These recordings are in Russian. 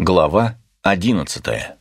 Глава 11.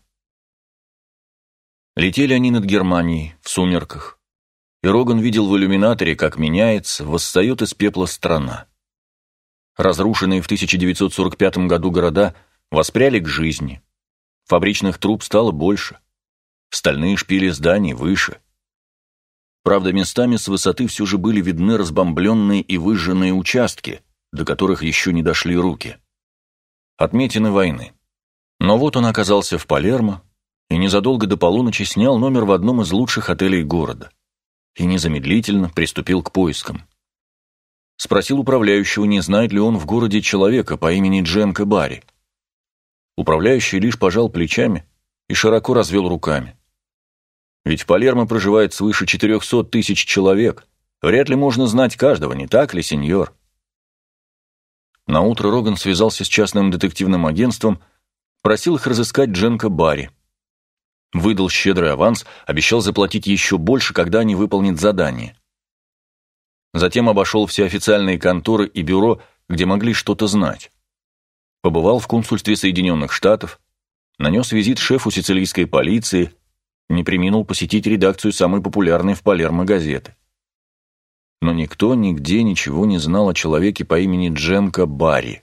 Летели они над Германией в сумерках, и Роган видел в иллюминаторе, как меняется, восстает из пепла страна. Разрушенные в 1945 году города воспряли к жизни. Фабричных труб стало больше. Стальные шпили зданий выше. Правда, местами с высоты все же были видны разбомбленные и выжженные участки, до которых еще не дошли руки. Отметины войны. Но вот он оказался в Палермо и незадолго до полуночи снял номер в одном из лучших отелей города и незамедлительно приступил к поискам. Спросил управляющего, не знает ли он в городе человека по имени Дженко Барри. Управляющий лишь пожал плечами и широко развел руками. Ведь в Палермо проживает свыше 400 тысяч человек. Вряд ли можно знать каждого, не так ли, сеньор? Наутро Роган связался с частным детективным агентством, просил их разыскать Дженко Барри. Выдал щедрый аванс, обещал заплатить еще больше, когда они выполнят задание. Затем обошел все официальные конторы и бюро, где могли что-то знать. Побывал в консульстве Соединенных Штатов, нанес визит шефу сицилийской полиции, не преминул посетить редакцию самой популярной в Палермо газеты. Но никто нигде ничего не знал о человеке по имени Дженко Барри.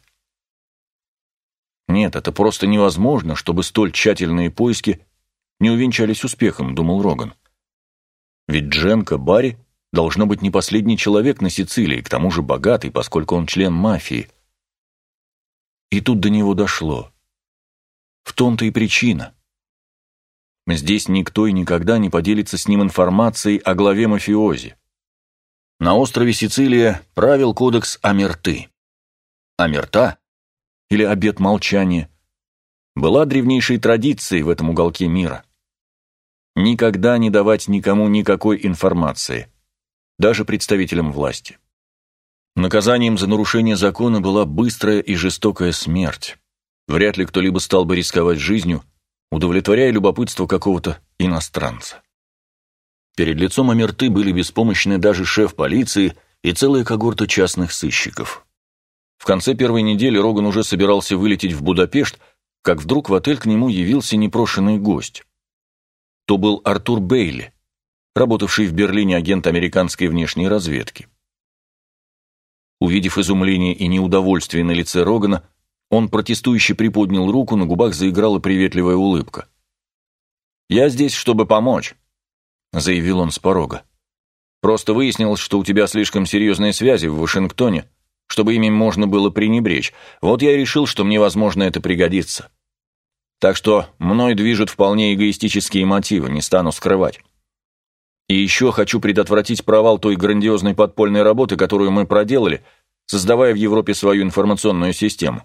Нет, это просто невозможно, чтобы столь тщательные поиски не увенчались успехом, думал Роган. Ведь Дженко Барри должно быть не последний человек на Сицилии, к тому же богатый, поскольку он член мафии. И тут до него дошло. В том-то и причина. Здесь никто и никогда не поделится с ним информацией о главе мафиози. На острове Сицилия правил кодекс Омерты. Омерта, или обет молчания, была древнейшей традицией в этом уголке мира. Никогда не давать никому никакой информации, даже представителям власти. Наказанием за нарушение закона была быстрая и жестокая смерть. Вряд ли кто-либо стал бы рисковать жизнью, удовлетворяя любопытство какого-то иностранца. Перед лицом Омерты были беспомощны даже шеф полиции и целая когорта частных сыщиков. В конце первой недели Роган уже собирался вылететь в Будапешт, как вдруг в отель к нему явился непрошенный гость. То был Артур Бейли, работавший в Берлине агент американской внешней разведки. Увидев изумление и неудовольствие на лице Рогана, он протестующе приподнял руку, на губах заиграла приветливая улыбка. «Я здесь, чтобы помочь», — заявил он с порога. «Просто выяснилось, что у тебя слишком серьезные связи в Вашингтоне, чтобы ими можно было пренебречь. Вот я и решил, что мне, возможно, это пригодится. Так что мной движут вполне эгоистические мотивы, не стану скрывать. И еще хочу предотвратить провал той грандиозной подпольной работы, которую мы проделали, создавая в Европе свою информационную систему».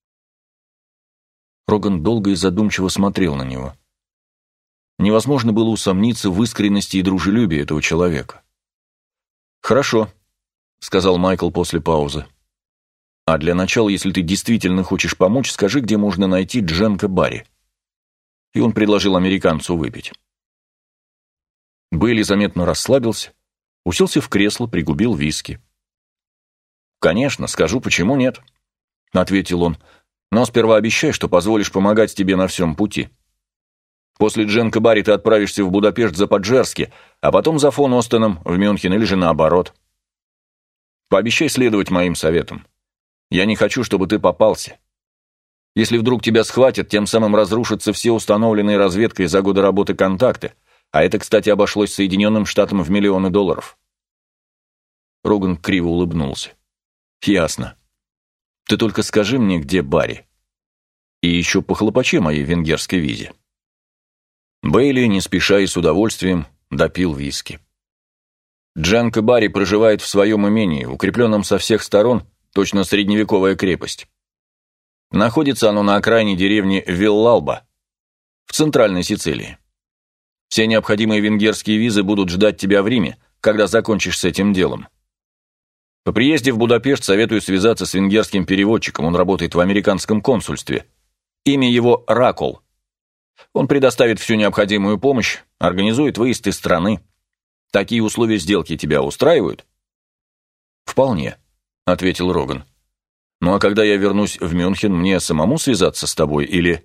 Роган долго и задумчиво смотрел на него. Невозможно было усомниться в искренности и дружелюбии этого человека. «Хорошо», — сказал Майкл после паузы. «А для начала, если ты действительно хочешь помочь, скажи, где можно найти Дженко Барри». И он предложил американцу выпить. Бейли заметно расслабился, уселся в кресло, пригубил виски. «Конечно, скажу, почему нет», — ответил он, «но сперва обещай, что позволишь помогать тебе на всем пути. После Дженко Барри ты отправишься в Будапешт за Паджерски, а потом за фон Остоном в Мюнхен или же наоборот. Пообещай следовать моим советам. Я не хочу, чтобы ты попался. Если вдруг тебя схватят, тем самым разрушатся все установленные разведкой за годы работы контакты, а это, кстати, обошлось Соединенным Штатам в миллионы долларов». Роган криво улыбнулся. «Ясно. Ты только скажи мне, где Барри. И еще похлопочи о моей венгерской визе». Бейли, не спеша и с удовольствием, допил виски. «Дженко Барри проживает в своем имении, укрепленном со всех сторон, точно средневековая крепость. Находится оно на окраине деревни Виллалба, в центральной Сицилии. Все необходимые венгерские визы будут ждать тебя в Риме, когда закончишь с этим делом. По приезде в Будапешт советую связаться с венгерским переводчиком, он работает в американском консульстве. Имя его Ракол. Он предоставит всю необходимую помощь, организует выезд из страны. Такие условия сделки тебя устраивают?» «Вполне», — ответил Роган. «Ну а когда я вернусь в Мюнхен, мне самому связаться с тобой или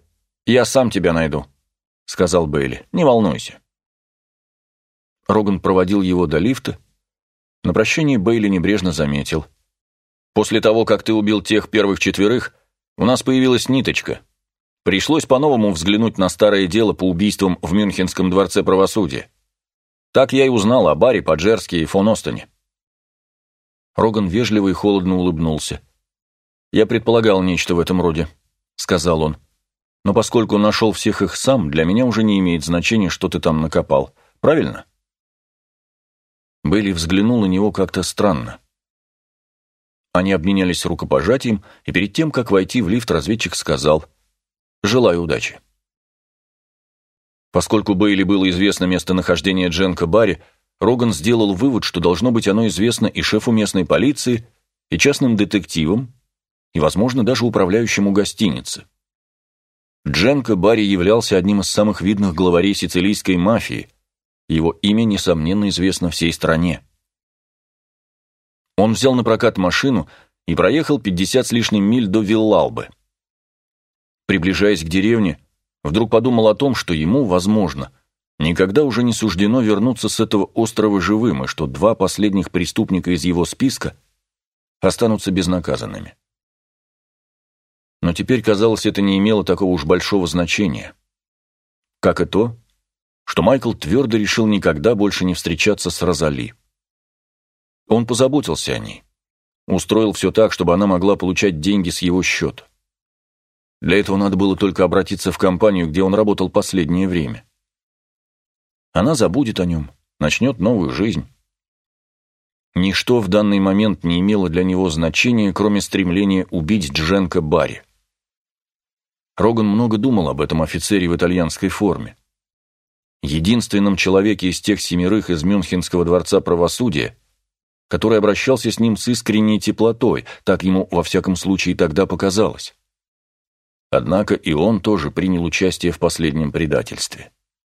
«Я сам тебя найду», — сказал Бейли. «Не волнуйся». Роган проводил его до лифта. На прощание Бейли небрежно заметил: «После того, как ты убил тех первых 4, у нас появилась ниточка. Пришлось по-новому взглянуть на старое дело по убийствам в Мюнхенском дворце правосудия. Так я и узнал о Барри, Паджерске и фон Остоне». Роган вежливо и холодно улыбнулся. «Я предполагал нечто в этом роде», — сказал он. «Но поскольку нашел всех их сам, для меня уже не имеет значения, что ты там накопал. Правильно?» Бейли взглянул на него как-то странно. Они обменялись рукопожатием, и перед тем, как войти в лифт, разведчик сказал: «Желаю удачи». Поскольку Бейли было известно местонахождение Дженка Барри, Роган сделал вывод, что должно быть оно известно и шефу местной полиции, и частным детективам, и, возможно, даже управляющему гостиницы. Дженка Барри являлся одним из самых видных главарей сицилийской мафии. Его имя, несомненно, известно всей стране. Он взял на прокат машину и проехал 50 с лишним миль до Виллалбы. Приближаясь к деревне, вдруг подумал о том, что ему, возможно, никогда уже не суждено вернуться с этого острова живым, и что 2 последних преступника из его списка останутся безнаказанными. Но теперь, казалось, это не имело такого уж большого значения. Как и то, что Майкл твердо решил никогда больше не встречаться с Розали. Он позаботился о ней, устроил все так, чтобы она могла получать деньги с его счета. Для этого надо было только обратиться в компанию, где он работал последнее время. Она забудет о нем, начнет новую жизнь. Ничто в данный момент не имело для него значения, кроме стремления убить Дженка Барри. Роган много думал об этом офицере в итальянской форме. Единственном человеке из тех 7 из Мюнхенского дворца правосудия, который обращался с ним с искренней теплотой, так ему во всяком случае тогда показалось. Однако и он тоже принял участие в последнем предательстве.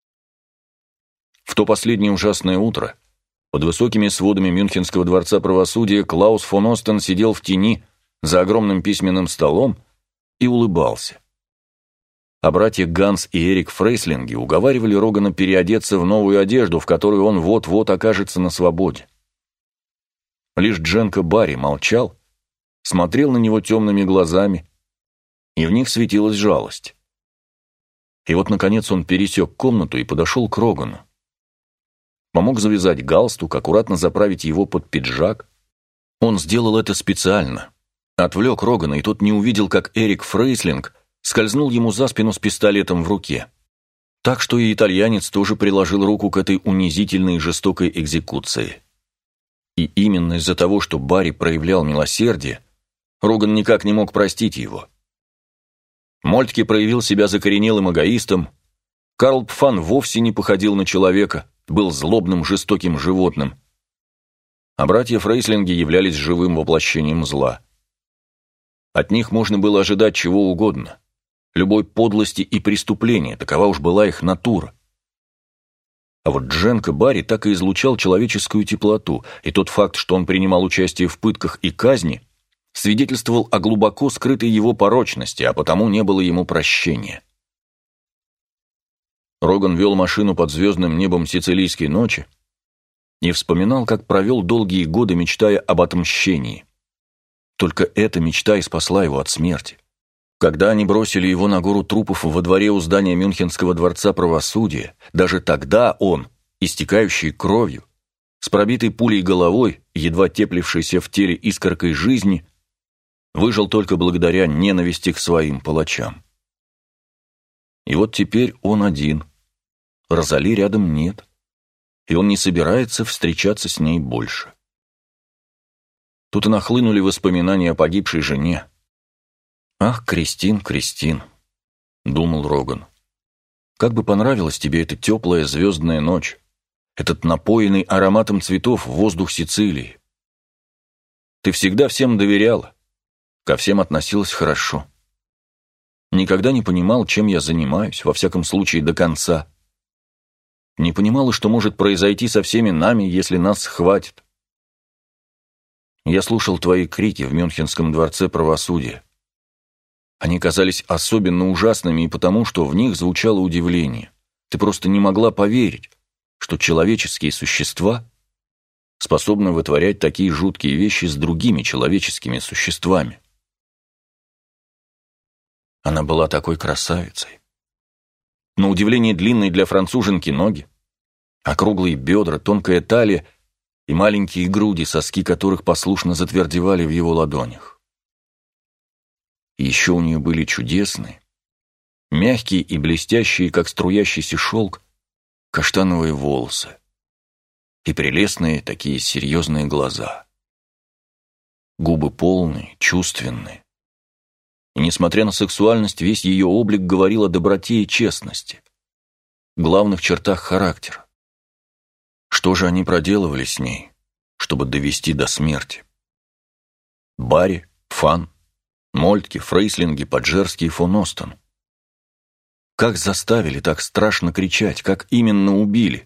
В то последнее ужасное утро под высокими сводами Мюнхенского дворца правосудия Клаус фон Остен сидел в тени за огромным письменным столом и улыбался. А братья Ганс и Эрик Фрейслинги уговаривали Рогана переодеться в новую одежду, в которой он вот-вот окажется на свободе. Лишь Дженка Барри молчал, смотрел на него темными глазами, и в них светилась жалость. И вот, наконец, он пересек комнату и подошел к Рогану. Помог завязать галстук, аккуратно заправить его под пиджак. Он сделал это специально. Отвлек Рогана, и тот не увидел, как Эрик Фрейслинг скользнул ему за спину с пистолетом в руке. Так что и итальянец тоже приложил руку к этой унизительной и жестокой экзекуции. И именно из-за того, что Барри проявлял милосердие, Роган никак не мог простить его. Мольтке проявил себя закоренелым эгоистом, Карл Пфан вовсе не походил на человека, был злобным, жестоким животным. А братья Фрейслинги являлись живым воплощением зла. От них можно было ожидать чего угодно, любой подлости и преступления, такова уж была их натура. А вот Дженка Барри так и излучал человеческую теплоту, и тот факт, что он принимал участие в пытках и казни, свидетельствовал о глубоко скрытой его порочности, а потому не было ему прощения. Роган вел машину под звездным небом сицилийской ночи и вспоминал, как провел долгие годы, мечтая об отмщении. Только эта мечта и спасла его от смерти. Когда они бросили его на гору трупов во дворе у здания Мюнхенского дворца правосудия, даже тогда он, истекающий кровью, с пробитой пулей головой, едва теплившейся в теле искоркой жизни, выжил только благодаря ненависти к своим палачам. И вот теперь он один. Розали рядом нет, и он не собирается встречаться с ней больше. Тут и нахлынули воспоминания о погибшей жене. «Ах, Кристин, Кристин», — думал Роган, — «как бы понравилась тебе эта теплая звездная ночь, этот напоенный ароматом цветов воздух Сицилии. Ты всегда всем доверяла, ко всем относилась хорошо. Никогда не понимал, чем я занимаюсь, во всяком случае до конца. Не понимала, что может произойти со всеми нами, если нас схватят. Я слушал твои крики в Мюнхенском дворце правосудия. Они казались особенно ужасными и потому, что в них звучало удивление. Ты просто не могла поверить, что человеческие существа способны вытворять такие жуткие вещи с другими человеческими существами. Она была такой красавицей. На удивление длинные для француженки ноги, округлые бедра, тонкая талия и маленькие груди, соски которых послушно затвердевали в его ладонях. И еще у нее были чудесные, мягкие и блестящие, как струящийся шелк, каштановые волосы и прелестные такие серьезные глаза. Губы полные, чувственные. И, несмотря на сексуальность, весь ее облик говорил о доброте и честности, главных чертах характера. Что же они проделывали с ней, чтобы довести до смерти? Барри, Фан, Мольтке, Фрейслинге, Паджерский и фон Остен. Как заставили так страшно кричать, как именно убили?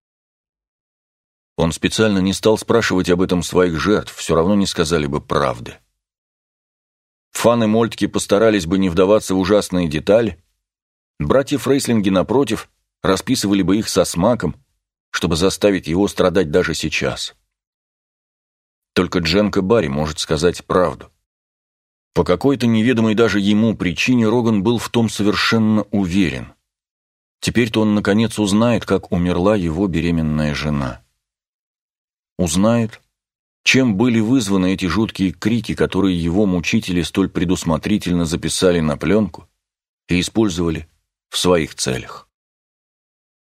Он специально не стал спрашивать об этом своих жертв, все равно не сказали бы правды. Фан и Мольтке постарались бы не вдаваться в ужасные детали. Братья Фрейслинги, напротив, расписывали бы их со смаком, чтобы заставить его страдать даже сейчас. Только Дженка Барри может сказать правду. По какой-то неведомой даже ему причине Роган был в том совершенно уверен. Теперь-то он наконец узнает, как умерла его беременная жена. Узнает, чем были вызваны эти жуткие крики, которые его мучители столь предусмотрительно записали на пленку и использовали в своих целях.